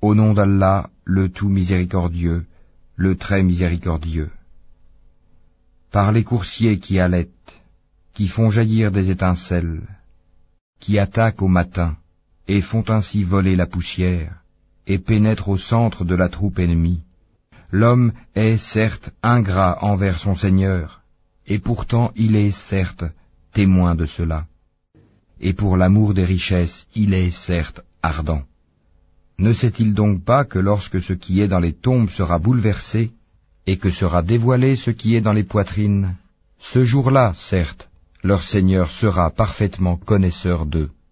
Au nom d'Allah, le tout miséricordieux, le très miséricordieux. Par les coursiers qui halètent, qui font jaillir des étincelles, qui attaquent au matin, et font ainsi voler la poussière, et pénètrent au centre de la troupe ennemie. L'homme est certes ingrat envers son Seigneur, et pourtant il est certes témoin de cela. Et pour l'amour des richesses, il est certes ardent. Ne sait-il donc pas que lorsque ce qui est dans les tombes sera bouleversé, et que sera dévoilé ce qui est dans les poitrines, ce jour-là, certes, leur Seigneur sera parfaitement connaisseur d'eux.